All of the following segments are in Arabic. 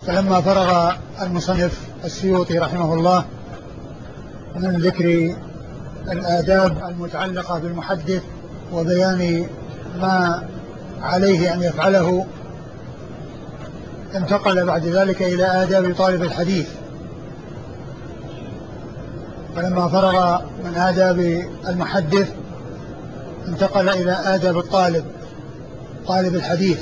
فلما فرغ المصنف السيوطي رحمه الله من ذكر الآداب المتعلقة بالمحدث وبيان ما عليه أن يفعله، انتقل بعد ذلك إلى آداب طالب الحديث. فلما فرغ من آداب المحدث انتقل إلى آداب طالب الحديث،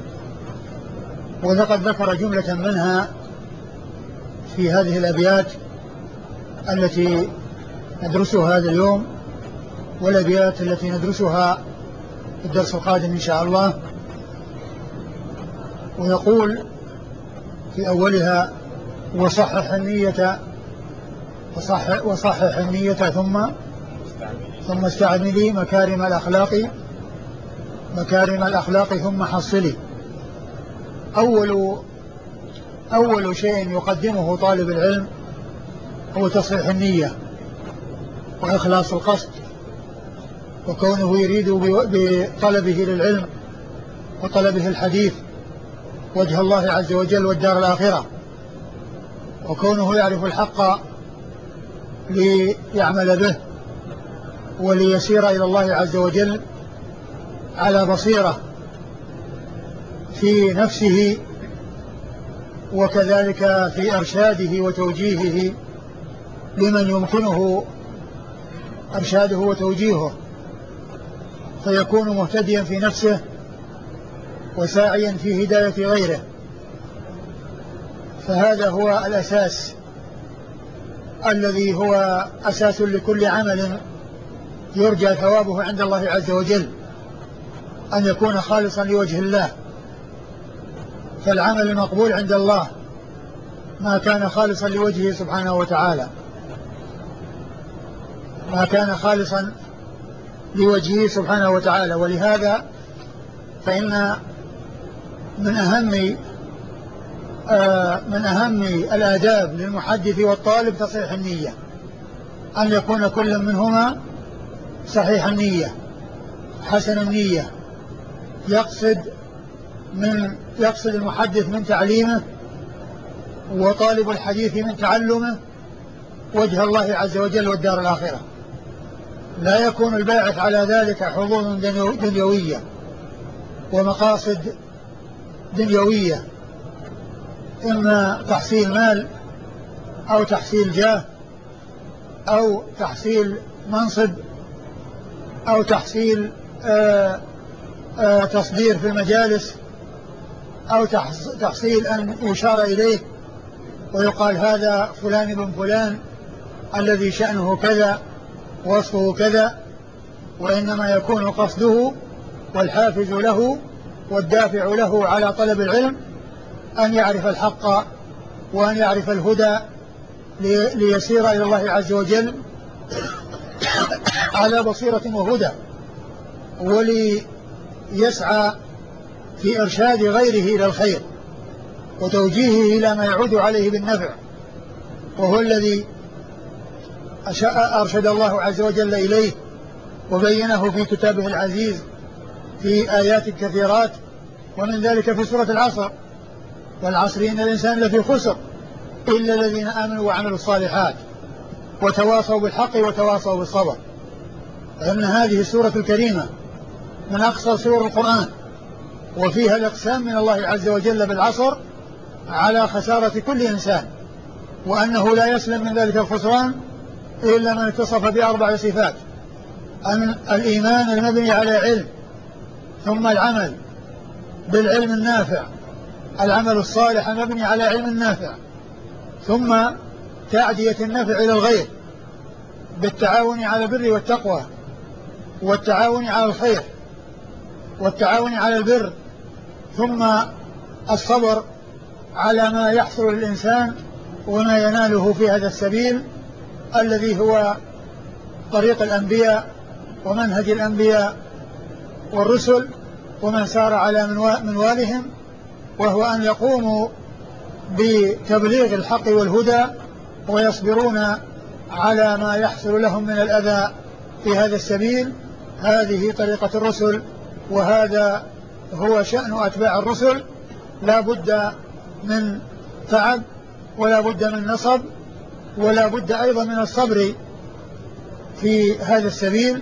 ولقد ذكر جملة منها في هذه الأبيات التي ندرسها هذا اليوم، والأبيات التي ندرسها في الدرس القادم إن شاء الله. ويقول في أولها: وصحح النية ثم استعملي مكارم الأخلاق ثم حصلي. أول شيء يقدمه طالب العلم هو تصحيح النية وإخلاص القصد، وكونه يريد بطلبه للعلم وطلبه الحديث وجه الله عز وجل والدار الآخرة، وكونه يعرف الحق ليعمل به وليسير إلى الله عز وجل على بصيرة في نفسه، وكذلك في إرشاده وتوجيهه لمن يمكنه إرشاده وتوجيهه، فيكون مهتديا في نفسه وساعيا في هداية غيره. فهذا هو الأساس الذي هو أساس لكل عمل يرجى ثوابه عند الله عز وجل، أن يكون خالصا لوجه الله. فالعمل المقبول عند الله ما كان خالصا لوجهه سبحانه وتعالى، ما كان خالصا لوجهه سبحانه وتعالى. ولهذا فإن من أهم الآداب للمحدث والطالب تصحيح النية، أن يكون كل منهما صحيح النية حسن النية، يقصد المحدث من تعليمه وطالب الحديث من تعلمه وجه الله عز وجل والدار الآخرة. لا يكون الباعث على ذلك حظوظ دنيوية ومقاصد دنيوية، إما تحصيل مال أو تحصيل جاه أو تحصيل منصب أو تحصيل تصدير في المجالس أو تحصيل أن يشار إليه ويقال هذا فلان بن فلان الذي شأنه كذا ووصفه كذا. وإنما يكون قصده والحافز له والدافع له على طلب العلم أن يعرف الحق وأن يعرف الهدى ليسير إلى الله عز وجل على بصيرة وهدى، وليسعى في إرشاد غيره إلى الخير وتوجيهه إلى ما يعود عليه بالنفع، وهو الذي أرشد الله عز وجل إليه وبينه في كتابه العزيز في آيات كثيرات، ومن ذلك في سورة العصر: والعصر إن الإنسان لفي خسر إلا الذين آمنوا وعملوا الصالحات وتواصوا بالحق وتواصوا بالصبر. فإن هذه السورة الكريمة من أقصى سور القرآن، وفيها الإقسام من الله عز وجل بالعصر على خسارة كل إنسان، وأنه لا يسلم من ذلك الخسران إلا من اتصف بأربع صفات: أن الإيمان المبني على علم، ثم العمل بالعلم النافع، العمل الصالح المبني على علم نافع، ثم تعدية النفع إلى الغير بالتعاون على البر والتقوى والتعاون على الخير والتعاون على البر، ثم الصبر على ما يحصل للإنسان وما يناله في هذا السبيل الذي هو طريق الأنبياء ومنهج الأنبياء والرسل ومن سار على منوالهم، وهو أن يقوموا بتبليغ الحق والهدى ويصبرون على ما يحصل لهم من الأذى في هذا السبيل. هذه طريقة الرسل، وهذا هو شأن أتباع الرسل. لا بد من تعب ولا بد من نصب ولا بد أيضا من الصبر في هذا السبيل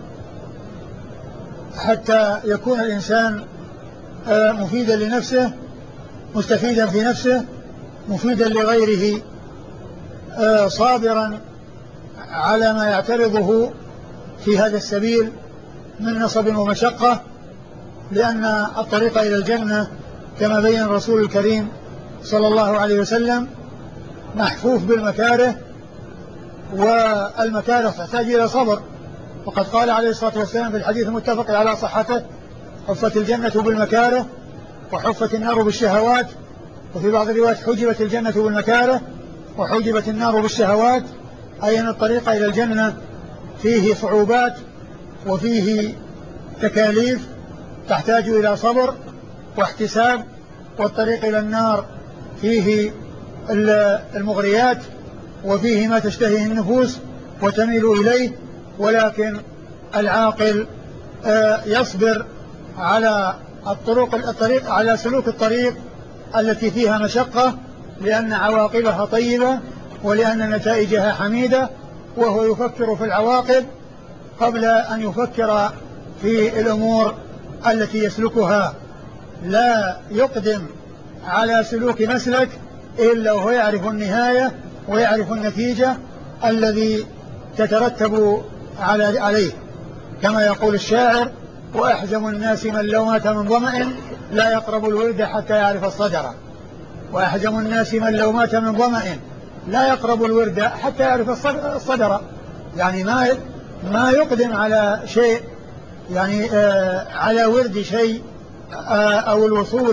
حتى يكون الإنسان مفيدا لنفسه مستفيدا في نفسه مفيدا لغيره صابرا على ما يعترضه في هذا السبيل من نصب ومشقة، لأن الطريق إلى الجنة كما بين الرسول الكريم صلى الله عليه وسلم محفوف بالمكاره، والمكاره تحتاج إلى صبر. وقد قال عليه الصلاة والسلام في الحديث المتفق على صحته: حفت الجنة بالمكاره وحفت النار بالشهوات. وفي بعض الروايات حجبت الجنة بالمكاره وحجبت النار بالشهوات، أي أن الطريق إلى الجنة فيه صعوبات وفيه تكاليف تحتاج إلى صبر واحتساب، والطريق إلى النار فيه المغريات وفيه ما تشتهيه النفوس وتميل إليه، ولكن العاقل يصبر على الطريق على سلوك الطريق التي فيها مشقة، لأن عواقبها طيبة ولأن نتائجها حميدة، وهو يفكر في العواقب قبل أن يفكر في الأمور التي يسلكها. لا يقدم على سلوك مسلك إلا وهو يعرف النهاية ويعرف النتيجة الذي تترتب عليه، كما يقول الشاعر: وأحزم الناس من لو مات من ظمأ لا يقرب الورد حتى يعرف الصدر. وأحزم الناس من لو مات من ظمأ لا يقرب الورد حتى يعرف الصدر، يعني ما يقدم على شيء، يعني على ورد شيء أو الوصول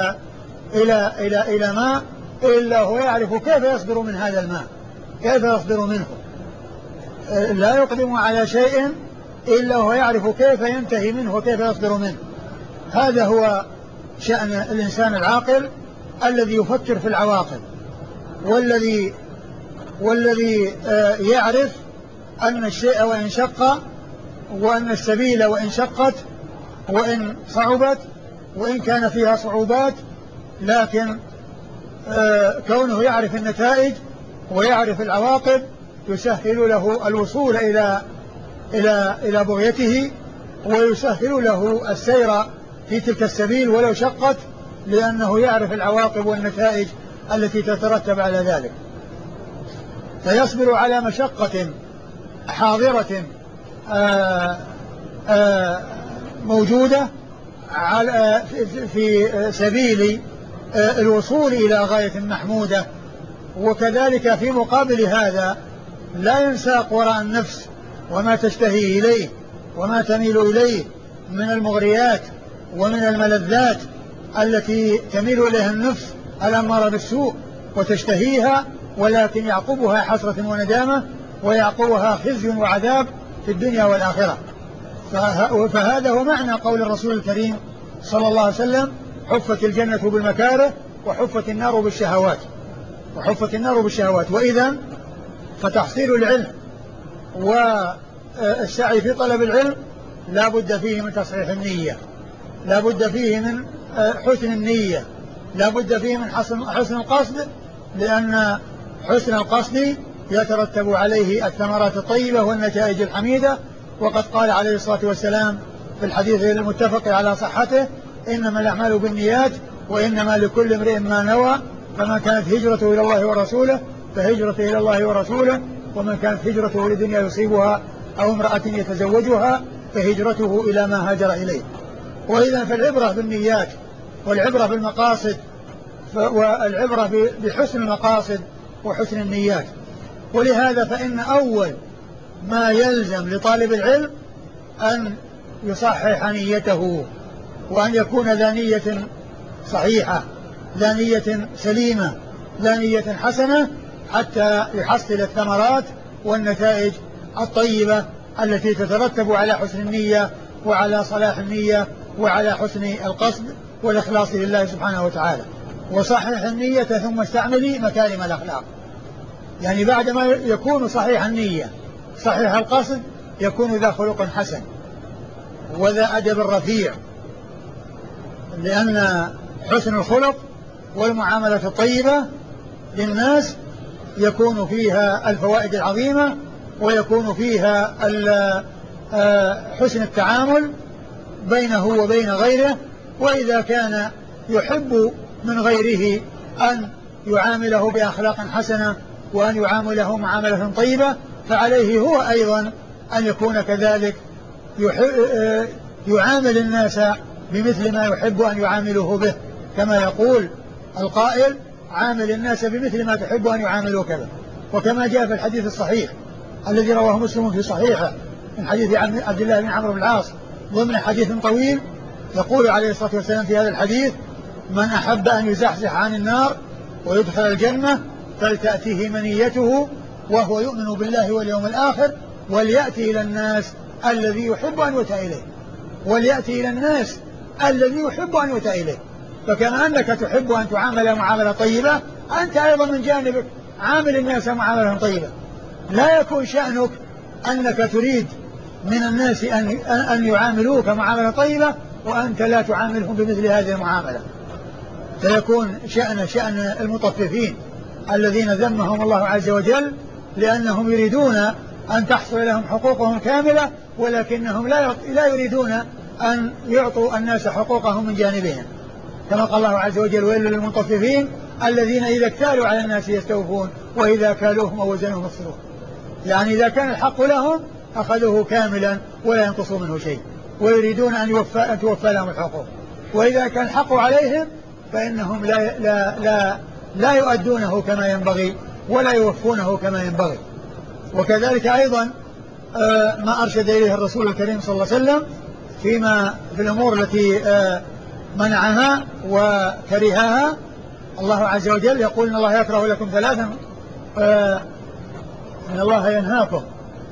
إلى ماء إلا هو يعرف كيف يصدر من هذا الماء، كيف يصدر منه. لا يقدم على شيء إلا هو يعرف كيف ينتهي منه وكيف يصدر منه. هذا هو شأن الإنسان العاقل الذي يفكر في العواقب، والذي يعرف أن الشيء وإن شق، وأن السبيل وإن شقت وإن صعبت وإن كان فيها صعوبات، لكن كونه يعرف النتائج ويعرف العواقب يسهل له الوصول إلى بغيته، ويسهل له السير في تلك السبيل ولو شقت، لأنه يعرف العواقب والنتائج التي تترتب على ذلك. فيصبر على مشقة حاضرة موجودة في سبيل الوصول إلى غاية محمودة. وكذلك في مقابل هذا لا ينساق وراء النفس وما تشتهي إليه وما تميل إليه من المغريات ومن الملذات التي تميل إليها النفس الأمارة بالسوء وتشتهيها، ولكن يعقبها حسرة وندامة ويعقبها خزي وعذاب في الدنيا والآخرة. فهذا هو معنى قول الرسول الكريم صلى الله عليه وسلم: حفت الجنة بالمكاره وحفت النار بالشهوات. وحفت النار بالشهوات. وإذا فتحصيل العلم والسعي في طلب العلم لا بد فيه من تصحيح النية، لا بد فيه من حسن النية، لا بد فيه من حسن القصد، لأن حسن القصد يترتب عليه الثمرات الطيبة والنتائج الحميدة. وقد قال عليه الصلاة والسلام في الحديث المتفق على صحته: إنما الأعمال بالنيات وإنما لكل امرئ ما نوى، فمن كانت هجرته إلى الله ورسوله فهجرته إلى الله ورسوله، ومن كانت هجرته لدنيا يصيبها أو امرأة يتزوجها فهجرته إلى ما هاجر إليه. وإذا فالعبرة بالنيات والعبرة بالمقاصد، والعبرة بحسن المقاصد وحسن النيات. ولهذا فإن أول ما يلزم لطالب العلم أن يصحح نيته، وأن يكون ذا نية صحيحة، ذا نية سليمة، ذا نية حسنة، حتى يحصل الثمرات والنتائج الطيبة التي تترتب على حسن النية وعلى صلاح النية وعلى حسن القصد والإخلاص لله سبحانه وتعالى. وصحح النية ثم استعملي مكارم الأخلاق، يعني بعدما يكون صحيح النية صحيح القصد يكون ذا خلق حسن وذا أدب رفيع، لأن حسن الخلق والمعاملة الطيبة للناس يكون فيها الفوائد العظيمة، ويكون فيها حسن التعامل بينه وبين غيره. وإذا كان يحب من غيره أن يعامله بأخلاق حسنة وأن يعامله معاملة طيبة، فعليه هو أيضا أن يكون كذلك، يعامل الناس بمثل ما يحب أن يعاملوه به، كما يقول القائل: عامل الناس بمثل ما تحب أن يعاملوك به. وكما جاء في الحديث الصحيح الذي رواه مسلم في صحيحه من حديث عبد الله بن عمرو بن العاص ضمن حديث طويل، يقول عليه الصلاة والسلام في هذا الحديث: من أحب أن يزحزح عن النار ويدخل الجنة فلتأتيه منيته وهو يؤمن بالله واليوم الآخر وليأتي إلى الناس الذي يحب أن يؤتى إليه. وليأتي إلى الناس الذي يحب أن يؤتى إليه. فكما أنك تحب أن تعامل معاملة طيبة، أنت أيضا من جانبك عامل الناس معاملة طيبة. لا يكون شأنك أنك تريد من الناس أن يعاملوك معاملة طيبة وأنت لا تعاملهم بمثل هذه المعاملة، فيكون شأن المطففين الذين ذمهم الله عز وجل لأنهم يريدون أن تحصل لهم حقوقهم كاملة، ولكنهم لا يريدون أن يعطوا الناس حقوقهم من جانبهم، كما قال الله عز وجل: ويل للمطففين الذين إذا اكتالوا على الناس يستوفون وإذا كالوهم أو وزنوهم يخسرون. يعني إذا كان الحق لهم أخذوه كاملا ولا ينقصوا منه شيء، ويريدون أن توفى لهم الحقوق. وإذا كان الحق عليهم فإنهم لا يؤدونه كما ينبغي ولا يوفونه كما ينبغي. وكذلك أيضا ما أرشد إليه الرسول الكريم صلى الله عليه وسلم في الأمور التي منعها وكرهها. الله عز وجل يقول: إن الله يكره لكم ثلاثا، إن الله ينهاكم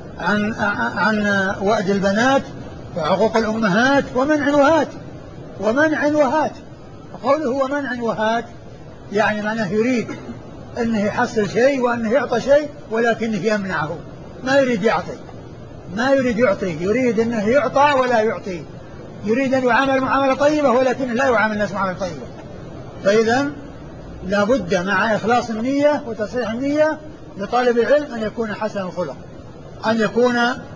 عن وأد البنات وعقوق الأمهات ومنع وهات. قوله ومنع وهات يعني معناه يريد أنه يحصل شيء وأنه يعطى شيء ولكنه يمنعه، ما يريد يعطي، يريد أنه يعطى ولا يعطي، يريد أن يعامل معاملة طيبة ولكنه لا يعامل الناس معاملة طيبة. فإذا لا بد مع إخلاص النية وتصحيح النية لطالب العلم أن يكون حسن الخلق، أن يكون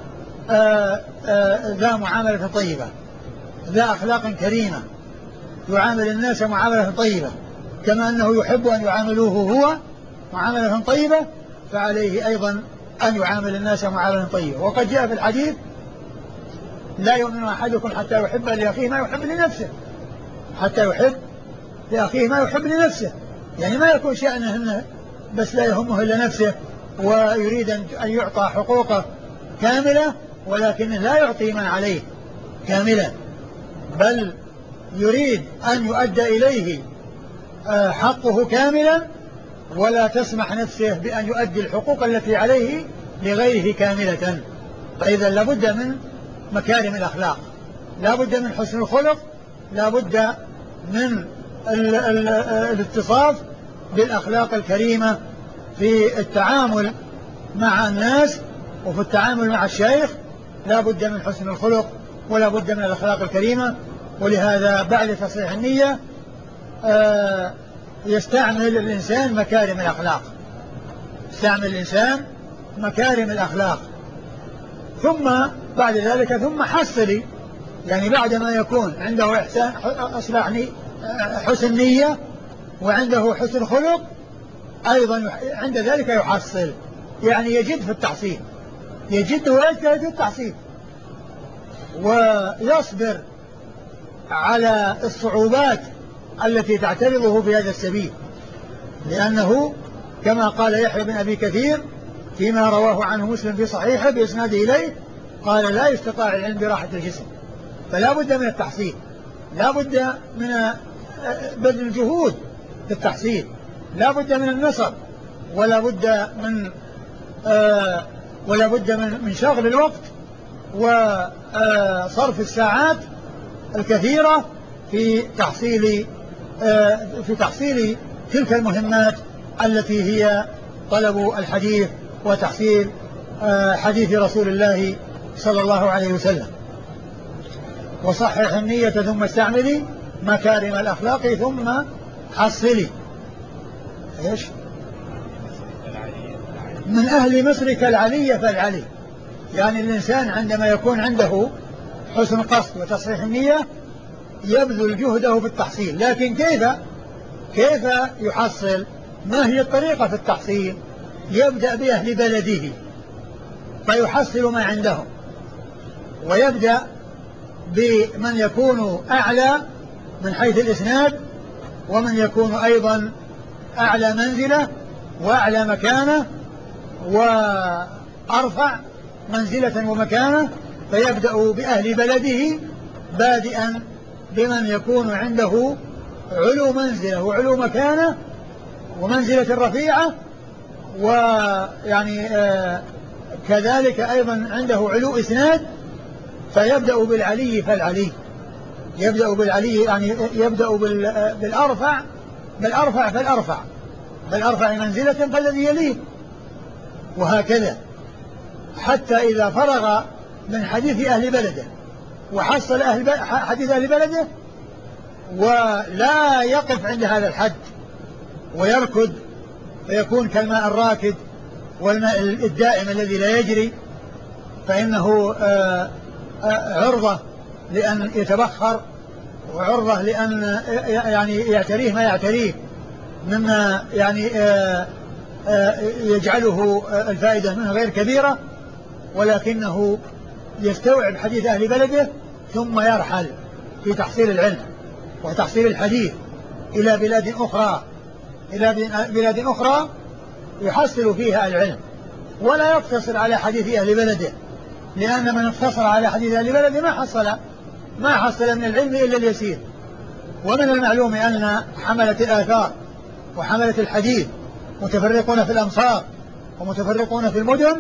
ذا معاملة طيبة، ذا أخلاق كريمة، يعامل الناس معاملة طيبة كما أنه يحب أن يعاملوه هو معاملة طيبة، فعليه أيضا أن يعامل الناس معاملة طيبة. وقد جاء في الحديث: لا يؤمن أحدكم حتى يحب لأخيه ما يحب لنفسه، حتى يحب لأخيه ما يحب لنفسه. يعني ما يكون شأنه أنه بس لا يهمه إلا نفسه ويريد أن يعطى حقوقه كاملة ولكنه لا يعطي ما عليه كاملا، بل يريد أن يؤدى إليه حقه كاملا، ولا تسمح نفسه بأن يؤدي الحقوق التي عليه لغيره كاملة. فإذا لابد من مكارم الأخلاق، لابد من حسن الخلق، لابد من الاتصاف بالأخلاق الكريمة في التعامل مع الناس وفي التعامل مع الشيخ. لابد من حسن الخلق ولا بد من الأخلاق الكريمة. ولهذا بعد تصحيح النية يستعمل الإنسان مكارم الأخلاق، ثم بعد ذلك ثم حصلي، يعني بعد ما يكون عنده حسن نية وعنده حسن خلق أيضا عند ذلك يحصل، يعني يجد في التحصيل، يجد ويجتهد في التحصيل ويصبر على الصعوبات التي تعترضه في هذا السبيل، لأنه كما قال يحيى بن أبي كثير فيما رواه عنه مسلم في صحيحه بإسناده إليه، قال: لا يستطاع العلم براحة الجسم، فلا بد من التحصيل، لا بد من بذل الجهود في التحصيل، لا بد من النصر، ولا بد من شغل الوقت وصرف الساعات الكثيرة في تحصيل تلك المهمات التي هي طلب الحديث وتحصيل حديث رسول الله صلى الله عليه وسلم. وصحح النية ثم استعملي مكارم الأخلاق ثم حصلي إيش من أهل مصر كالعلي فالعلي. يعني الإنسان عندما يكون عنده حسن قصد وتصحيح النية يبذل جهده في التحصيل، لكن كيف يحصل؟ ما هي الطريقة في التحصيل؟ يبدأ بأهل بلده فيحصل ما عندهم، ويبدأ بمن يكون أعلى من حيث الإسناد، ومن يكون أيضا أعلى منزلة وأعلى مكانة وأرفع منزلة ومكانة، فيبدأ بأهل بلده بادئا بمن يكون عنده علو منزلة وعلو مكانة ومنزلة رفيعة، ويعني كذلك أيضا عنده علو إسناد، فيبدأ بالعلي فالعلي. يبدأ بالعلي يعني يبدأ بالأرفع فالأرفع، بالأرفع منزلة فالذي يليه، وهكذا حتى إذا فرغ من حديث أهل بلده وحصل حديث أهل بلده ولا يقف عند هذا الحد ويركض فيكون كالماء الراكد والماء الدائم الذي لا يجري، فإنه عرضة لأن يتبخر، وعرضة لأن يعني يعتريه ما يعتريه مما يعني يجعله الفائدة منه غير كبيرة، ولكنه يستوعب حديث أهل بلده ثم يرحل في تحصيل العلم وتحصيل الحديث إلى بلاد أخرى يحصل فيها العلم، ولا يقتصر على حديث أهل بلده، لأن من اقتصر على حديث أهل بلده ما حصل من العلم إلا اليسير. ومن المعلوم أن حملة الآثار وحملة الحديث متفرقون في الأمصار ومتفرقون في المدن،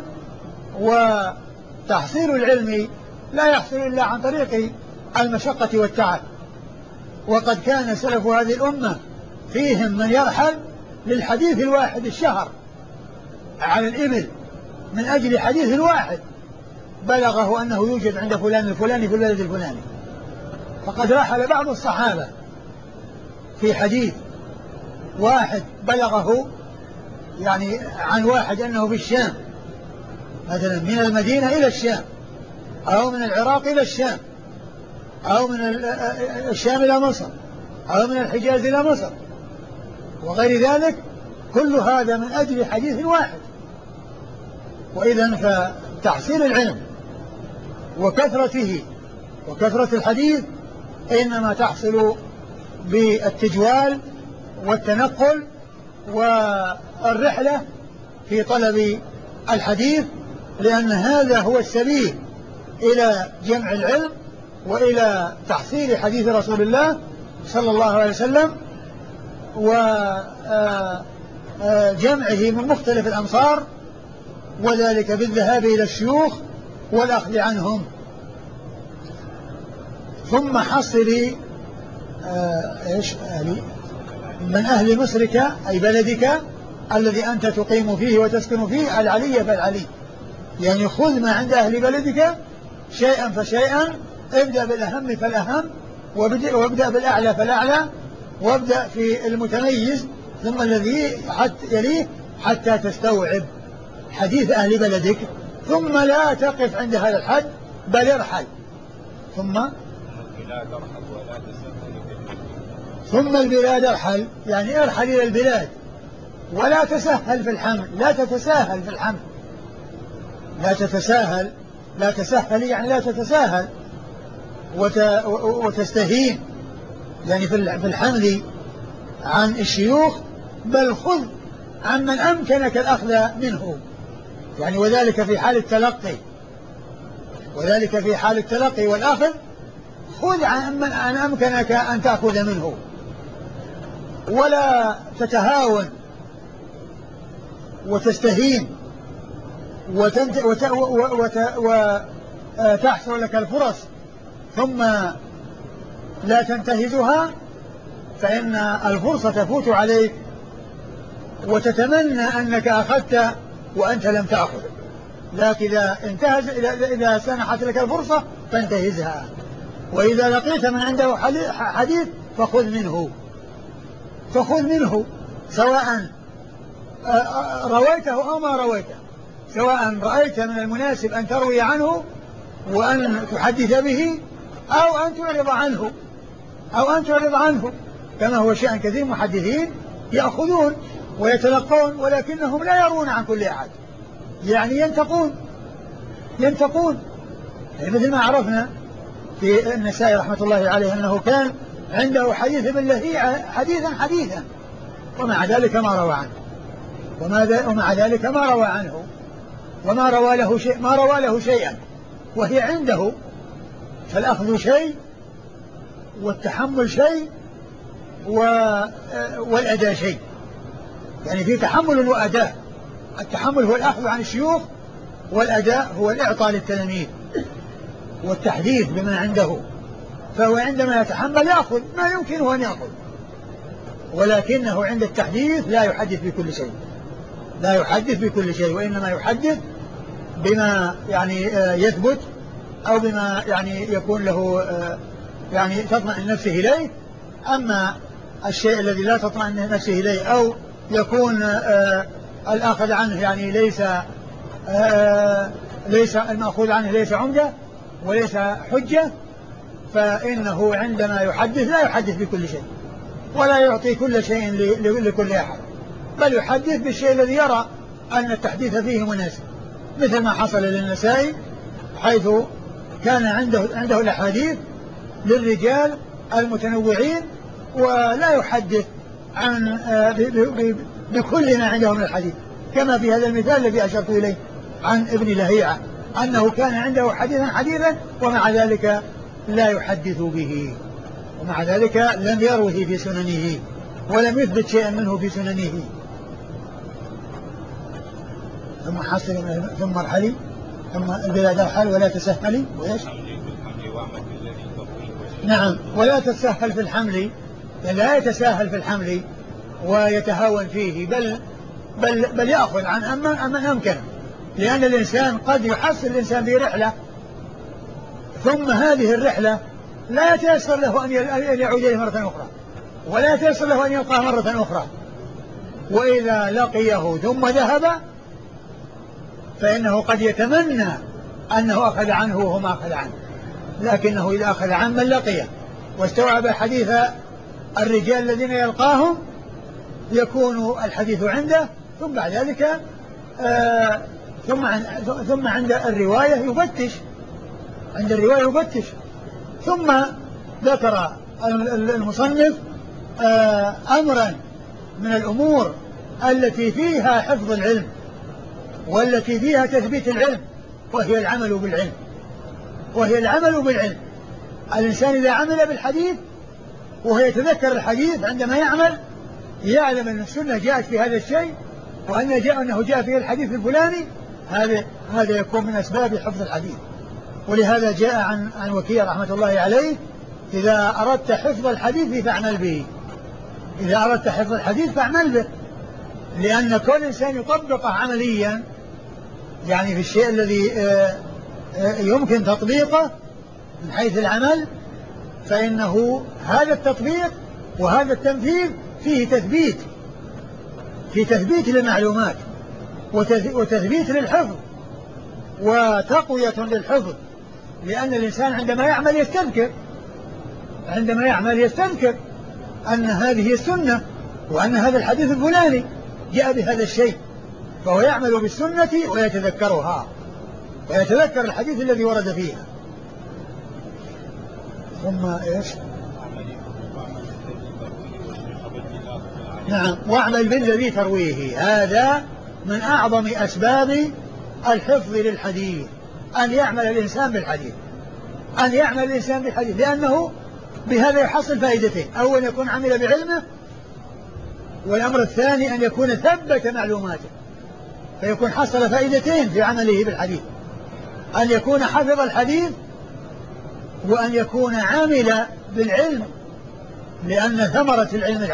وتحصيل العلم لا يحصل إلا عن طريق المشقة والتعب. وقد كان سلف هذه الأمة فيهم من يرحل للحديث الواحد الشهر على الإبل من أجل حديث واحد بلغه أنه يوجد عند فلان الفلاني في البلد الفلاني. فقد رحل بعض الصحابة في حديث واحد بلغه يعني عن واحد أنه في الشام، مثلا من المدينة إلى الشام، أو من العراق إلى الشام، أو من الشام إلى مصر، أو من الحجاز إلى مصر وغير ذلك، كل هذا من أجل حديث واحد. وإذن فتحصيل العلم وكثرته وكثرة الحديث إنما تحصل بالتجوال والتنقل والرحلة في طلب الحديث، لأن هذا هو السبيل إلى جمع العلم وإلى تحصيل حديث رسول الله صلى الله عليه وسلم وجمعه من مختلف الأمصار، وذلك بالذهاب إلى الشيوخ والأخذ عنهم. ثم حصل من أهل مصرك أي بلدك الذي أنت تقيم فيه وتسكن فيه العلي فالعلي، يعني خذ ما عند أهل بلدك شيئا فشيئا، ابدأ بالأهم فالأهم، وابدأ بالأعلى فالأعلى، وابدأ في المتميز ثم الذي يليه حتى تستوعب حديث أهل بلدك، ثم لا تقف عند هذا الحد بل ارحل. ثم البلاد ارحل، يعني ارحل إلى البلاد ولا تسهل في الحمل، لا تتساهل في الحمل، لا تسهل يعني لا تتساهل وتستهين يعني في الحمل عن الشيوخ، بل خذ عمن أمكنك الأخذ منه، يعني وذلك في حال التلقي والأخذ، خذ عن من أمكنك أن تأخذ منه، ولا تتهاون وتستهين وتحصل لك الفرص ثم لا تنتهزها، فإن الفرصة تفوت عليك وتتمنى أنك أخذت وأنت لم تأخذ. لكن إذا سنحت لك الفرصة فانتهزها، وإذا لقيت من عنده حديث فخذ منه. فخذ منه سواء رويته أو ما رويته، سواء رأيت من المناسب أن تروي عنه وأن تحدث به أو أن تعرض عنه كما هو شأن كثير محدثين يأخذون ويتلقون ولكنهم لا يرون عن كل أحد، يعني ينتقون يعني مثل ما عرفنا في النسائي رحمة الله عليه أنه كان عنده حديث ابن لهيعة حديثا ومع ذلك ما روى عنه، وما روى له شيئا، وهي عنده. فالأخذ شيء والتحمل شيء والأداء شيء، يعني في تحمل وأداء. التحمل هو الأخذ عن الشيوخ، والأداء هو الإعطاء للتلاميذ والتحديث بما عنده. فهو عندما يتحمل يأخذ ما يمكنه أن يأخذ، ولكنه عند التحديث لا يحدث بكل شيء، وإنما يحدث بما يعني يثبت أو بما يعني يكون له يعني تطمئن نفسه إليه. أما الشيء الذي لا تطمئن نفسه إليه أو يكون الأخذ عنه يعني ليس المأخوذ عنه ليس عمدة وليس حجة، فإنه عندما يحدث لا يحدث بكل شيء ولا يعطي كل شيء لكل أحد، بل يحدث بالشيء الذي يرى أن التحديث فيه مناسب، مثل ما حصل للنسائي حيث كان عنده الأحاديث للرجال المتنوعين ولا يحدث عن بكل ما عنده من الحديث، كما في هذا المثال الذي أشرت إليه عن ابن لهيعة أنه كان عنده حديثا ومع ذلك لا يحدث به، ومع ذلك لم يروه في سننه ولم يثبت شيئا منه في سننه. ثم حصل ثم مرحلي ثم البلاد الحال ولا تسهلي وإيش؟ نعم، ولا تتسهل في الحمل، يعني لا يتساهل في الحمل ويتهاون فيه، بل يأخذ عن أمن أمكن، لأن الإنسان قد يحصل الإنسان برحلة ثم هذه الرحلة لا يتيسر له أن يعود إليه مرة أخرى ولا يتيسر له أن يلقاه مرة أخرى، وإذا لقيه ثم ذهب فإنه قد يتمنى أنه أخذ عنه وهو ما أخذ عنه، لكنه إذا أخذ عن من لقيه واستوعب حديث الرجال الذين يلقاهم يكون الحديث عنده، ثم بعد ذلك ثم عند الرواية يفتش. ثم ذكر المصنف أمرا من الأمور التي فيها حفظ العلم والتي فيها تثبيت العلم، وهي العمل بالعلم. الإنسان إذا عمل بالحديث وهو يتذكر الحديث عندما يعلم أن السنة جاءت في هذا الشيء وأنه جاء فيه الحديث الفلاني، هذا يكون من أسباب حفظ الحديث. ولهذا جاء عن وكيع رحمة الله عليه: إذا أردت حفظ الحديث فاعمل به، لأن كل إنسان يطبقه عمليا يعني في الشيء الذي يمكن تطبيقه من حيث العمل، فإنه هذا التطبيق وهذا التنفيذ فيه تثبيت للمعلومات وتثبيت للحفظ وتقوية للحفظ، لأن الإنسان عندما يعمل يستذكر أن هذه السنة وأن هذا الحديث الفلاني جاء بهذا الشيء، فهو يعمل بالسنة ويتذكرها ويتذكر الحديث الذي ورد فيها. ثم إيش؟ نعم، واعمل بالذي ترويه. هذا من أعظم أسباب الحفظ للحديث، أن يعمل الإنسان بالحديث، لأنه بهذا يحصل فائدتين: أولا يكون عمل بعلمه، والأمر الثاني أن يكون ثبت معلوماته، فيكون حصل فائدتين في عمله بالحديث: أن يكون حفظ الحديث وأن يكون عامل بالعلم، لأن ثمرة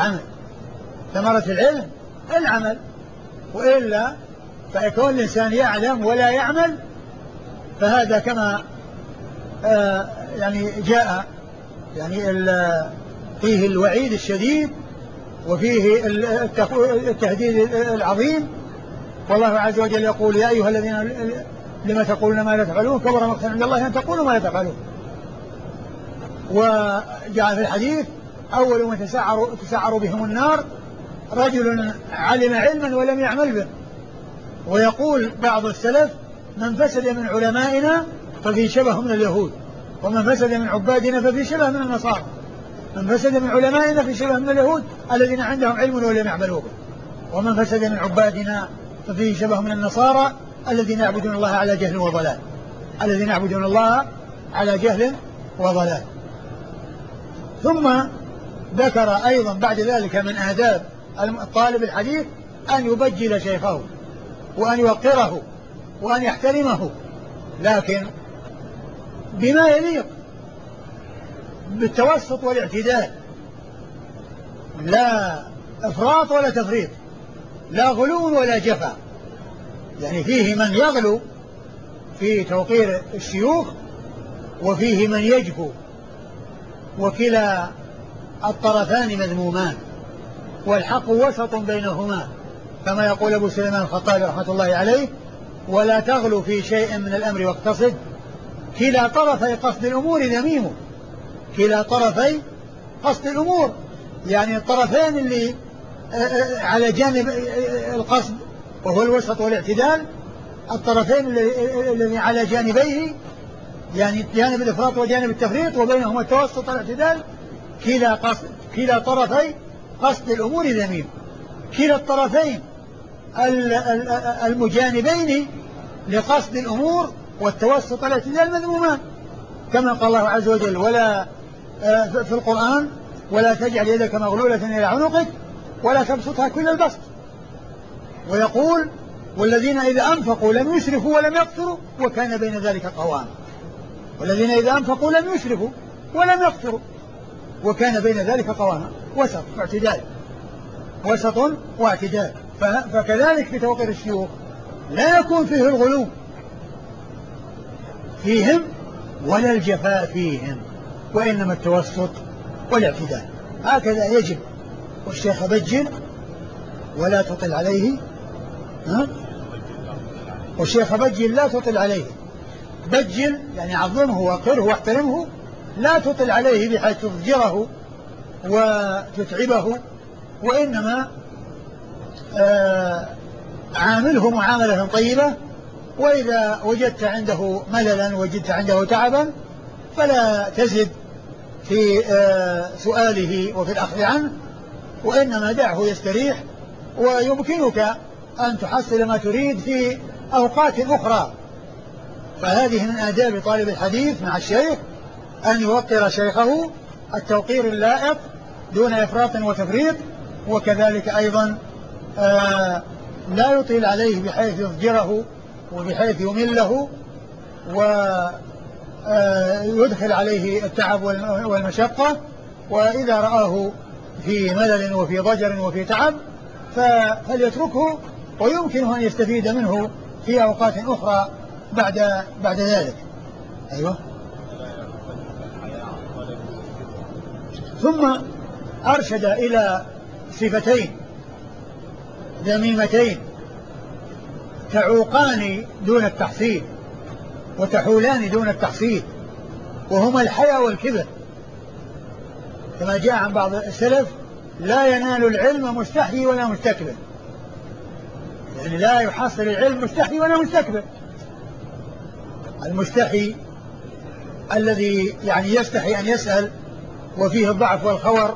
العمل، وإلا فيكون الإنسان يعلم ولا يعمل، فهذا كما يعني جاء يعني فيه الوعيد الشديد وفيه التهديد العظيم. والله عز وجل يقول يا أيها الذين لما تقولون ما لا تفعلون كبر مقتا عند الله أن تقولوا ما لا تفعلون. وجاء في الحديث أول من تسعر بهم النار رجل علم علما ولم يعمل به. ويقول بعض السلف من فسد من علمائنا ففي شبه من اليهود، ومن فسد من عبادنا ففي شبه من النصارى. من فسد من علمائنا في شبه من اليهود الذين عندهم علم ولم يعملوا به، ومن فسد من عبادنا ففيه شبه من النصارى الذين يعبدون الله على جهل وضلال. الذين يعبدون الله على جهل وضلال. ثم ذكر أيضا بعد ذلك من آداب الطالب الحديث أن يبجل شيخه وأن يوقره وأن يحترمه، لكن بما يليق بالتوسط والاعتدال، لا إفراط ولا تفريط، لا غلو ولا جفا. يعني فيه من يغلو في توقير الشيوخ وفيه من يجفو، وكلا الطرفان مذمومان والحق وسط بينهما، كما يقول أبو سليمان الخطابي رحمة الله عليه ولا تغلو في شيء من الأمر واقتصد كلا طرفي قصد الأمور ذميم. كلا طرفي قصد الأمور يعني الطرفين اللي على جانب القصد وهو الوسط والاعتدال، الطرفين الذي على جانبيه يعني جانب الإفراط وجانب التفريط وبينهما التوسط والاعتدال، كلا طرفي قصد الأمور ذميم. كلا الطرفين المجانبين لقصد الأمور والتوسط والاعتدال مذمومان، كما قال الله عز وجل ولا في القرآن ولا تجعل يدك مغلولة إلى عنقك ولا تبسطها كل البسط. ويقول والذين إذا أنفقوا لم يسرفوا ولم يقتروا وكان بين ذلك قواما. والذين إذا أنفقوا لم يسرفوا ولم يقتروا وكان بين ذلك قواما، وسط واعتدال، وسط واعتدال. فكذلك في توقير الشيوخ لا يكون فيه الغلو فيهم ولا الجفاء فيهم، وإنما التوسط والاعتدال، هكذا يجب. والشيخ بجل ولا تطل عليه، والشيخ بجل لا تطل عليه. بجل يعني عظمه وقره واحترمه، لا تطل عليه بحيث تضجره وتتعبه، وإنما عامله معاملة طيبة. وإذا وجدت عنده مللا وجدت عنده تعبا فلا تزد في سؤاله وفي الأخذ عنه، وإنما دعه يستريح، ويمكنك أن تحصل ما تريد في أوقات أخرى. فهذه من آداب طالب الحديث مع الشيخ أن يوقر شيخه التوقير اللائق دون إفراط وتفريط، وكذلك أيضا لا يطيل عليه بحيث يضجره وبحيث يمله ويدخل عليه التعب والمشقة. وإذا رآه في ملل وفي ضجر وفي تعب فليتركه، ويمكنه أن يستفيد منه في أوقات أخرى بعد ذلك. أيوة. ثم أرشد إلى صفتين ذميمتين تعوقان دون التحصيل وتحولان دون التحصيل، وهما الحياء والكبر، كما جاء عن بعض السلف لا ينال العلم مستحي ولا مستكبر. يعني لا يحصل العلم مستحي ولا مستكبر. المستحي الذي يعني يستحي أن يسأل وفيه الضعف والخور،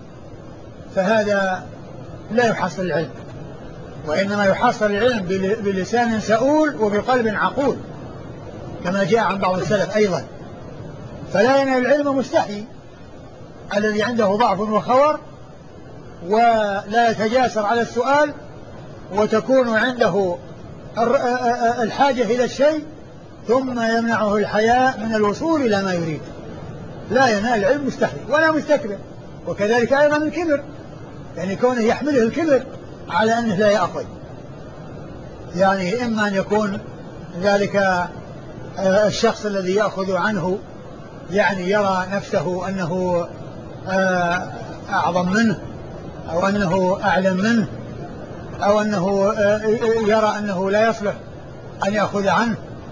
فهذا لا يحصل العلم، وإنما يحصل العلم بلسان سؤول وبقلب عقول، كما جاء عن بعض السلف أيضا. فلا ينال العلم مستحي الذي عنده ضعف وخور ولا يتجاسر على السؤال، وتكون عنده الحاجة إلى الشيء ثم يمنعه الحياء من الوصول إلى ما يريد. لا ينال العلم مستحي ولا مستكبر. وكذلك أيضا الكبر، يعني كونه يحمله الكبر على أنه لا يأخذ، يعني إما أن يكون ذلك الشخص الذي يأخذ عنه يعني يرى نفسه أنه أعظم منه أو أنه أعلم منه، أو أنه يرى أنه لا يصلح أن يأخذ عنه،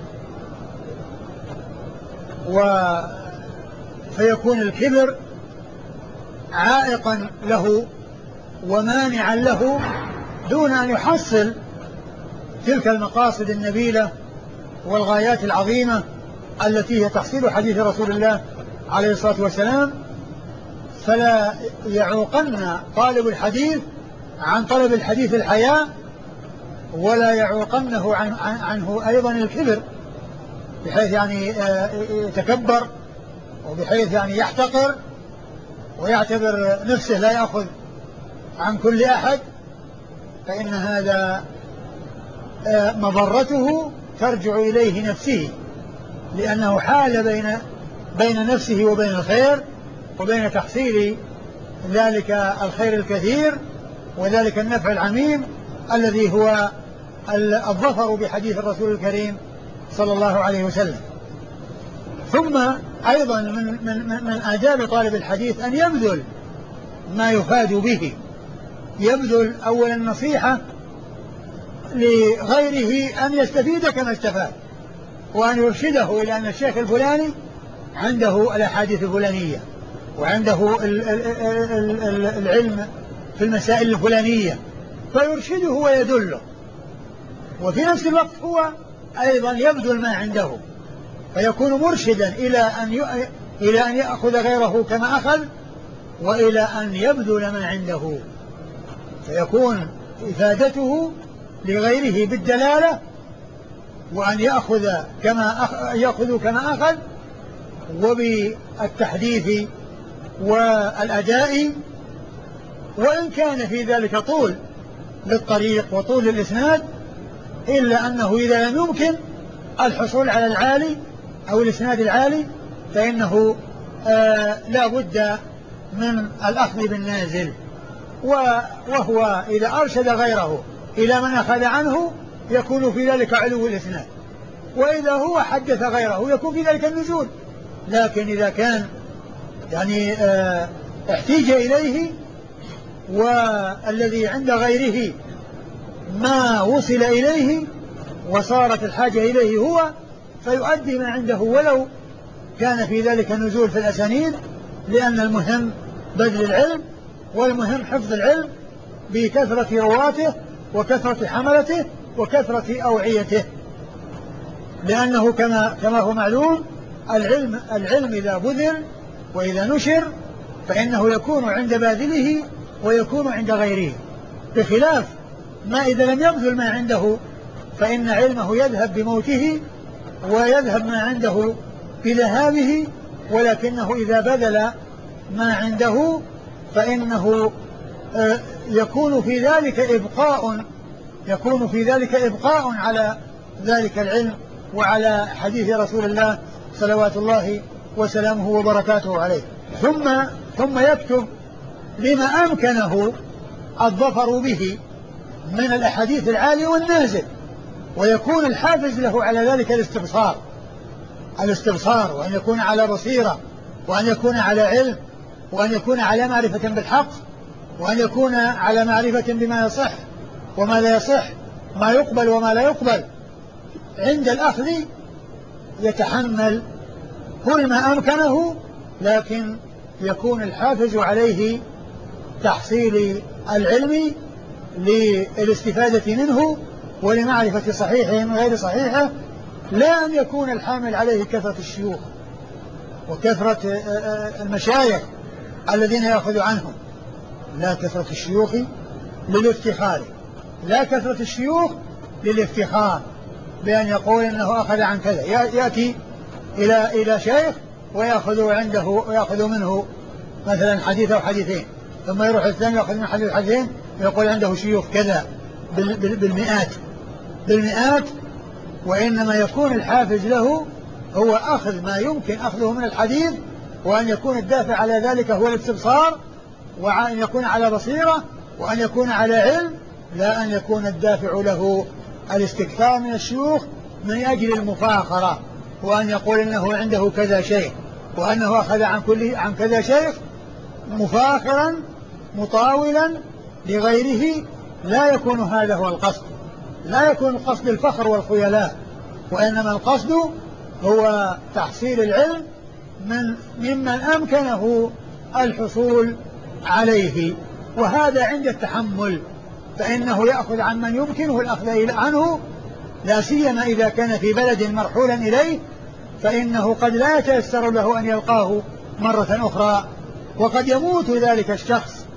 فيكون الكبر عائقا له ومانعا له دون أن يحصل تلك المقاصد النبيلة والغايات العظيمة التي هي تحصيل حديث رسول الله عليه الصلاة والسلام. فلا يعوقن طالب الحديث عن طلب الحديث الحياء، ولا يعوقنه عنه أيضا الكبر، بحيث يعني يتكبر، وبحيث يعني يحتقر ويعتبر نفسه لا يأخذ عن كل أحد، فإن هذا مضرته ترجع إليه نفسه، لأنه حال بين نفسه وبين الخير، وبين تحصيل ذلك الخير الكثير وذلك النفع العميم الذي هو الظفر بحديث الرسول الكريم صلى الله عليه وسلم. ثم أيضا من آداب طالب الحديث أن يبذل ما يفاد به، يبذل أولا النصيحة لغيره أن يستفيد كما استفاد، وأن يرشده إلى أن الشيخ الفلاني عنده الأحاديث الفلانية، وعنده العلم في المسائل الفلانية، فيرشده ويدله، وفي نفس الوقت هو أيضا يبذل ما عنده، فيكون مرشدا إلى أن يأخذ غيره كما أخذ، وإلى أن يبذل ما عنده، فيكون إفادته لغيره بالدلالة، وأن يأخذ كما أخذ، وبالتحديث والأداء، وإن كان في ذلك طول للطريق وطول للإسناد، إلا أنه إذا لم يمكن الحصول على العالي أو الإسناد العالي فإنه لا بد من الأخذ بالنازل، وهو إذا أرشد غيره إلى من أخذ عنه يكون في ذلك علو الإسناد، وإذا هو حدث غيره يكون في ذلك النزول. لكن إذا كان يعني احتيج إليه والذي عند غيره ما وصل إليه وصارت الحاجة إليه هو، فيؤدي ما عنده ولو كان في ذلك النزول في الأسانيد، لأن المهم بذل العلم، والمهم حفظ العلم بكثرة رواته وكثرة حملته وكثرة أوعيته، لأنه كما هو معلوم العلم إذا بذل وإذا نشر فإنه يكون عند باذله ويكون عند غيره، بخلاف ما إذا لم يبذل ما عنده فإن علمه يذهب بموته ويذهب ما عنده بذهابه، ولكنه إذا بذل ما عنده فإنه يكون في ذلك إبقاء على ذلك العلم وعلى حديث رسول الله صلوات الله وسلامه وبركاته عليه. ثم يكتب لما أمكنه الظفر به من الأحاديث العالي والنازل، ويكون الحافز له على ذلك الاستبصار، وأن يكون على بصيرة، وأن يكون على علم، وأن يكون على معرفة بالحق، وأن يكون على معرفة بما يصح وما لا يصح، ما يقبل وما لا يقبل. عند الأخذ يتحمل كل ما أمكنه، لكن يكون الحافز عليه تحصيل العلم للاستفادة منه ولمعرفة صحيحه من غير صحيحه، لا أن يكون الحامل عليه كثرة الشيوخ وكثرة المشايخ الذين يأخذ عنهم، لا كثرة الشيوخ للافتخار، لا كثرة الشيوخ للافتخار بأن يقول إنه أخذ عن كذا، يأتي إلى شيخ ويأخذ منه مثلا حديث أو حديثين، ثم يروح الثاني يأخذ من حديث حديثين ويقول عنده شيوخ كذا بالمئات، وإنما يكون الحافز له هو أخذ ما يمكن أخذه من الحديث، وأن يكون الدافع على ذلك هو الاستبصار، وأن يكون على بصيرة، وأن يكون على علم، لا أن يكون الدافع له الاستكثار من الشيوخ من أجل المفاخرة، وأن يقول إنه عنده كذا شيخ وأنه أخذ عن كذا شيخ مفاخرا مطاولا لغيره لا يكون هذا هو القصد، لا يكون القصد الفخر والخيلاء، وإنما القصد هو تحصيل العلم ممن أمكنه الحصول عليه. وهذا عند التحمل، فإنه يأخذ عن من يمكنه الأخذ عنه، لا سيما إذا كان في بلد مرحولا إليه، فإنه قد لا يتيسر له أن يلقاه مرة أخرى، وقد يموت ذلك الشخص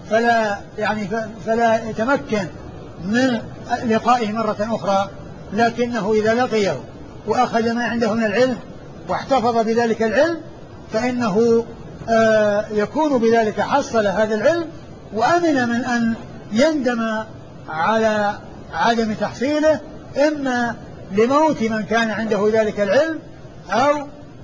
فلا يتمكن من لقائه مرة أخرى. لكنه إذا لقيه وأخذ ما عنده من العلم واحتفظ بذلك العلم، فإنه يكون بذلك حصل هذا العلم، وأمن من أن يندم على عدم تحصيله، إما لموت من كان عنده ذلك العلم أو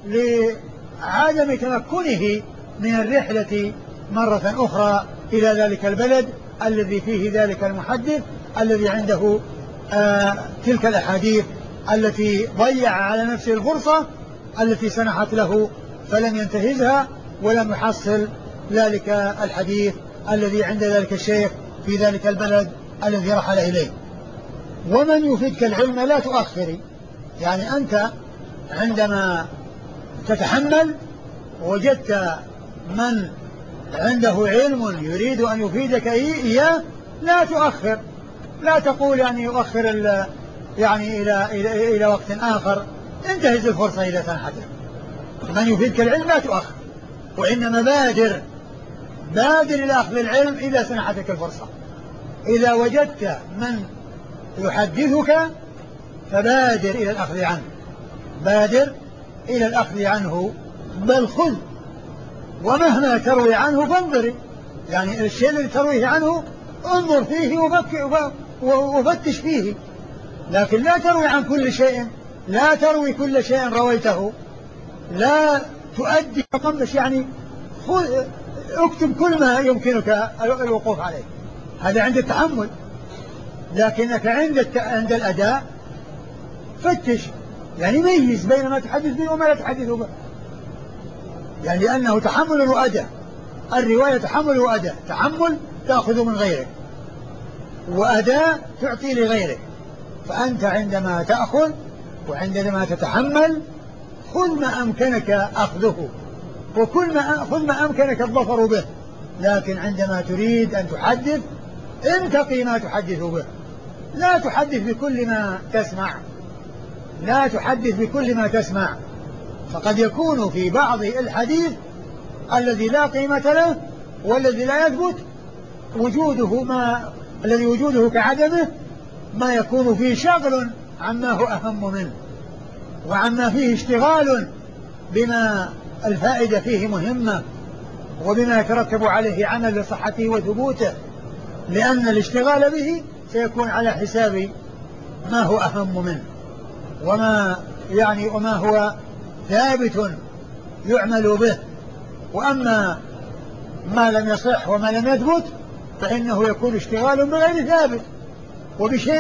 لعدم تمكنه من الرحلة مرة أخرى إلى ذلك البلد الذي فيه ذلك المحدث الذي عنده تلك الأحاديث التي ضيع على نفسه الفرصة التي سنحت له فلم ينتهزها ولم يحصل ذلك الحديث الذي عند ذلك الشيخ في ذلك البلد الذي رحل إليه. ومن يفيدك العلم لا تؤخري، يعني أنت عندما تتحمل وجدت من عنده علم يريد أن يفيدك إياه لا تؤخر، لا تقول يعني يؤخر يعني إلى وقت آخر، انتهز الفرصة إذا سنحت لك. من يفيدك العلم لا تؤخر، وإنما بادر إلى أخذ العلم إذا سنحتك الفرصة. إذا وجدت من يحدثك فبادر إلى الأخذ عنه، بادر إلى الأخذ عنه، بل خذ، ومهما تروي عنه فانظري، يعني الشيء الذي ترويه عنه انظر فيه وفتش فيه، لكن لا تروي عن كل شيء، لا تروي كل شيء رويته، لا تؤدي تقمش، يعني اكتب كل ما يمكنك الوقوف عليه، هذا عند التحمل. لكنك عند الأداء فتش، يعني ميز بين ما تحدث به وما لا تحدث به، يعني لأنه تحمل وأداء، الرواية تحمل وأداء، تحمل تأخذ من غيرك وأداء تعطي لغيرك، فأنت عندما تأخذ وعندما تتحمل خذ ما أمكنك أخذه خذ ما أمكنك الظفر به، لكن عندما تريد أن تحدث انتقي ما تحدث به، لا تحدث بكل ما تسمع، لا تحدث بكل ما تسمع، فقد يكون في بعض الحديث الذي لا قيمة له والذي لا يثبت الذي وجوده كعدمه ما يكون فيه شغل عما هو أهم منه، وعما فيه اشتغال بما الفائدة فيه مهمة، وبما يترتب عليه عمل لصحته وثبوته، لأن الاشتغال به سيكون على حساب ما هو أهم منه وما هو ثابت يعمل به. وأما ما لم يصح وما لم يثبت فإنه يكون اشتغال بغير ثابت وبشيء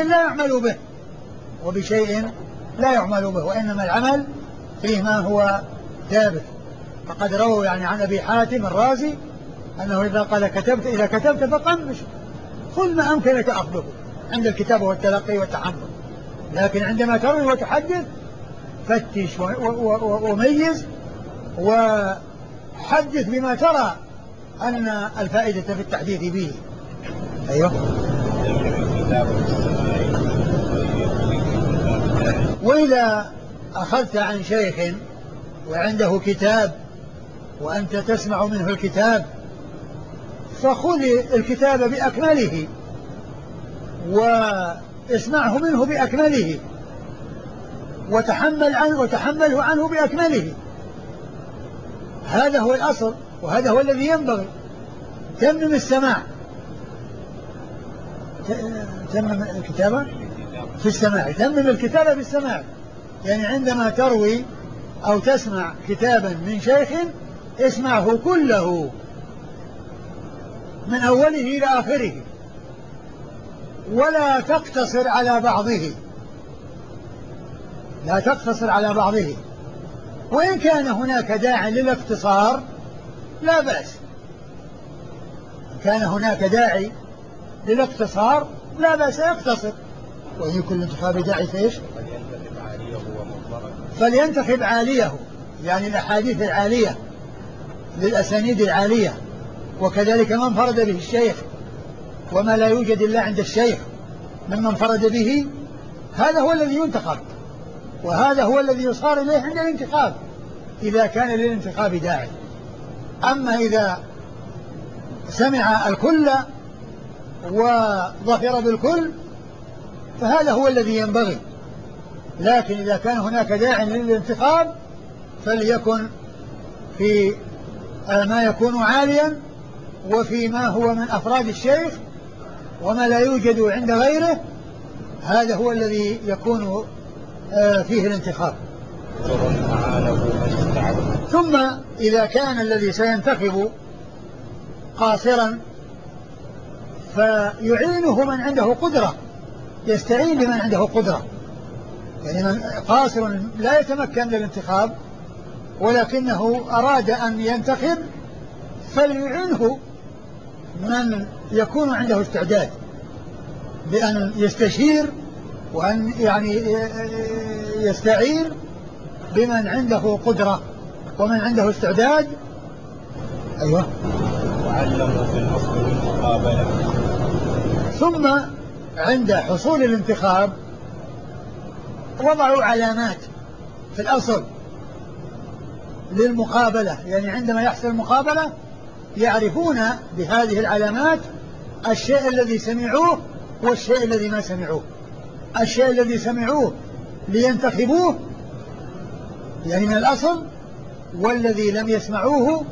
لا يعمل به وإنما العمل فيه ما هو ثابت. فقد رووا يعني عن أبي حاتم الرازي أنه إذا قال إذا كتبت فقمش، خذ ما أمكنك أخذه عند الكتابة والتلقي والتحمل، لكن عندما تروي وتحدث فتش وميز وحدث بما ترى أن الفائدة في التحديث به. أيوه. وإذا أخذت عن شيخ وعنده كتاب وأنت تسمع منه الكتاب فخذ الكتاب بأكمله واسمعه منه بأكمله وتحمله عنه بأكمله، هذا هو الأصل وهذا هو الذي ينبغي. تمم السماع، تمم الكتابة في السماع، تمم الكتابة في السماع، يعني عندما تروي أو تسمع كتابا من شيخ اسمعه كله من أوله إلى آخره، ولا تقتصر على بعضه، لا تقتصر على بعضه، وإن كان هناك داع للاقتصار لا بأس، كان هناك داعي للاقتصار لا بأس يقتصر، وإن كل انتخاب داعي فإيش؟ فلينتخب عاليه، يعني الأحاديث العالية للأسانيد العالية، وكذلك من فرد به الشيخ، وما لا يوجد إلا عند الشيخ ممن فرد به، هذا هو الذي ينتخب، وهذا هو الذي يصار إليه عند الانتخاب إذا كان للانتخاب داعي. أما إذا سمع الكل وظفر بالكل فهذا هو الذي ينبغي، لكن إذا كان هناك داع للانتخاب فليكن في ما يكون عاليا، وفيما هو من أفراد الشيخ، وما لا يوجد عند غيره هذا هو الذي يكون فيه الانتخاب. ثم إذا كان الذي سينتخب قاصرا فيعينه من عنده قدرة، يستعين بمن عنده قدرة، يعني من قاصر لا يتمكن من الانتخاب ولكنه أراد أن ينتخب فليعينه من يكون عنده استعداد بأن يستشير وأن يعني يستعين بمن عنده قدرة ومن عنده استعداد. أيوة. وعلموا في الأصل والمقابلة. ثم عند حصول الانتخاب وضعوا علامات في الأصل للمقابلة، يعني عندما يحصل المقابلة يعرفون بهذه العلامات الشيء الذي سمعوه والشيء الذي ما سمعوه. الشيء الذي سمعوه لينتخبوه يعني من الأصل، والذي لم يسمعوه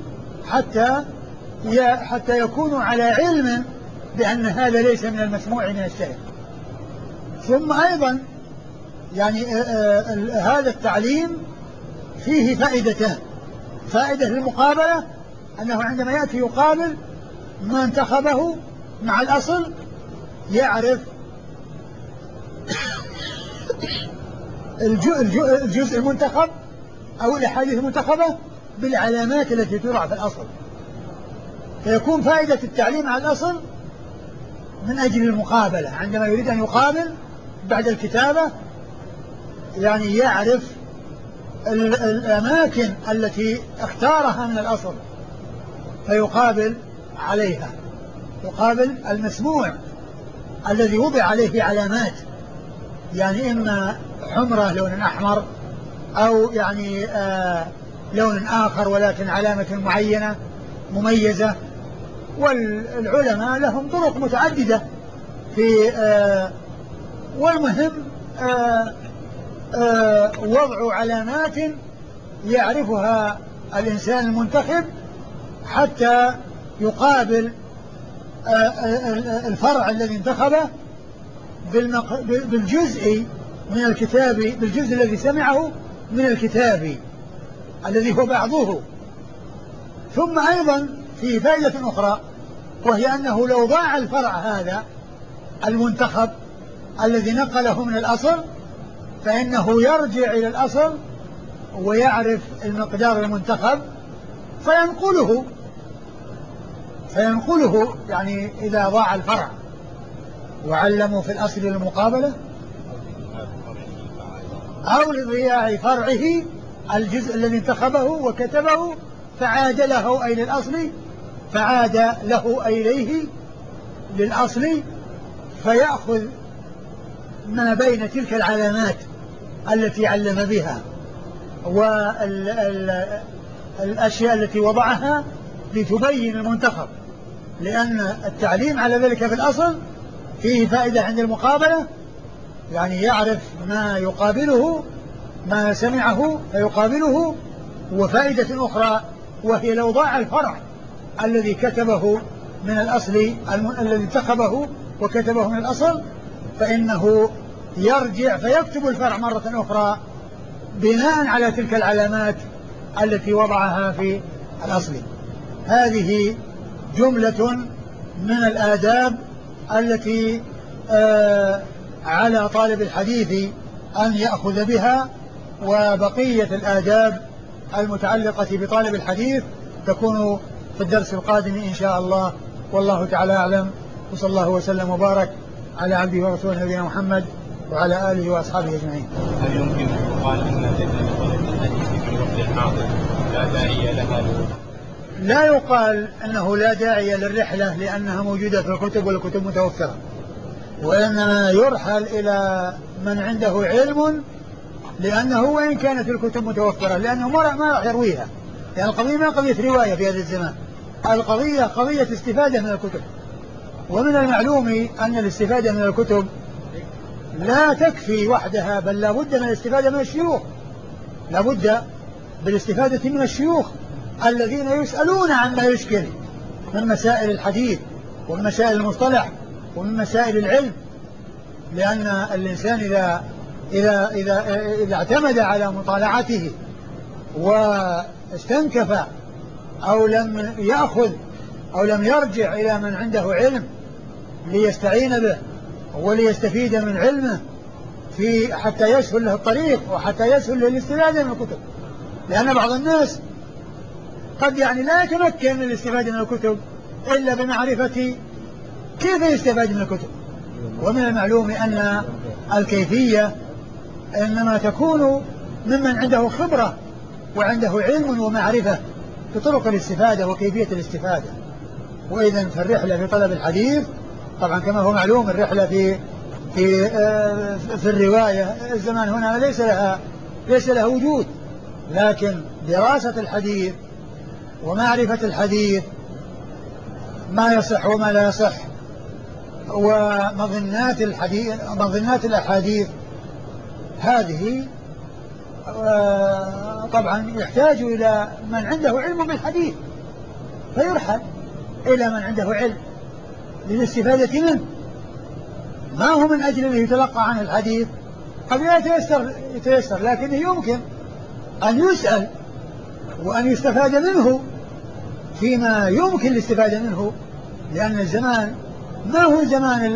حتى يكونوا على علم بأن هذا ليس من المسموع من الشيء. ثم أيضا يعني هذا التعليم فيه فائدتان: فائدة للمقابلة أنه عندما يأتي يقابل ما انتخبه مع الأصل يعرف الجزء المنتخب أو الأحاديث المنتخبة بالعلامات التي ترى في الأصل، فيكون فائدة التعليم على الأصل من أجل المقابلة. عندما يريد أن يقابل بعد الكتابة يعني يعرف الأماكن التي اختارها من الأصل فيقابل عليها، يقابل المسموع الذي وضع عليه علامات، يعني إما حمرة لون أحمر أو يعني لون آخر ولكن علامة معينة مميزة. والعلماء لهم طرق متعددة في والمهم وضع علامات يعرفها الإنسان المنتخب حتى يقابل الفرع الذي انتخبه بالجزء من الكتاب، بالجزء الذي سمعه من الكتاب الذي هو بعضه. ثم أيضا في فائدة أخرى، وهي أنه لو ضاع الفرع هذا المنتخب الذي نقله من الأصل فإنه يرجع إلى الأصل ويعرف المقدار المنتخب فينقله يعني إذا ضاع الفرع. وعلموا في الأصل المقابلة أو لضياع فرعه الجزء الذي انتخبه وكتبه فعاد له أي للأصل، فعاد له أي إليه للأصل، فيأخذ ما بين تلك العلامات التي علم بها والأشياء التي وضعها لتبين المنتخب، لأن التعليم على ذلك في الأصل فيه فائدة عند المقابلة، يعني يعرف ما يقابله ما سمعه فيقابله. وفائدة أخرى وهي لو ضاع الفرع الذي كتبه من الأصل الذي انتخبه وكتبه من الأصل فإنه يرجع فيكتب الفرع مرة أخرى بناء على تلك العلامات التي وضعها في الأصل. هذه جملة من الآداب التي على طالب الحديث أن يأخذ بها، وبقية الآداب المتعلقة بطالب الحديث تكون في الدرس القادم إن شاء الله. والله تعالى أعلم. وصلى الله وسلم وبارك على عبده ورسوله نبينا محمد وعلى آله وأصحابه أجمعين. هل يمكن أن يقال أن طلب الحديث في الوقت الحاضر لا داعي لها؟ لا يقال أنه لا داعي للرحلة لأنها موجودة في الكتب والكتب متوفرة، وإنما يرحل إلى من عنده علم، لأنه وإن كانت الكتب متوفرة لأنه ما راح يرويها، يعني القضية ما قضية رواية في هذا الزمان، القضية قضية استفادة من الكتب. ومن المعلوم أن الاستفادة من الكتب لا تكفي وحدها، بل لا بد من الاستفادة من الشيوخ، لا بد بالاستفادة من الشيوخ الذين يسألون عما يشكل من مسائل الحديث ومن مسائل المصطلح ومن مسائل العلم. لأن الإنسان إذا اعتمد على مطالعته واستنكف أو لم يأخذ أو لم يرجع إلى من عنده علم ليستعين به وليستفيد من علمه حتى يسهل له الطريق وحتى يسهل له الاستفادة من الكتب. لأن بعض الناس قد لا يتمكن من الاستفادة من الكتب إلا بمعرفة كيف يستفاد من الكتب. ومن المعلوم أن الكيفية إنما تكون ممن عنده خبرة وعنده علم ومعرفة بطرق الاستفادة وكيفية الاستفادة. وإذا فالرحلة في طلب الحديث طبعا كما هو معلوم الرحلة في الرواية الزمان هنا ليس لها وجود، لكن دراسة الحديث ومعرفة الحديث ما يصح وما لا يصح ومظنات الأحاديث هذه طبعا يحتاج إلى من عنده علم بالحديث، فيرحل إلى من عنده علم للاستفادة منه، ما هو من أجل أن يتلقى عن الحديث قد يتيسر، لكنه يمكن أن يسأل وأن يستفاد منه فيما يمكن الاستفادة منه. لأن الزمان ما هو زمان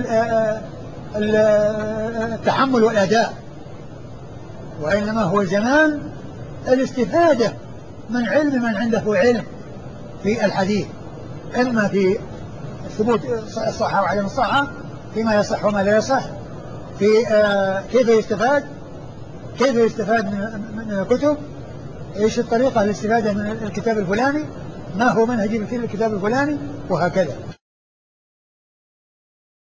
التحمل والأداء، وإنما هو زمان الاستفادة من علم من عنده علم في الحديث، إما في ثبوت الصحة وعدم الصحة، فيما يصح وما لا يصح، في كيف يستفاد من الكتب، ايش الطريقة للاستفادة من الكتاب الفلاني، ما هو منهج الكتاب الفلاني، وهكذا.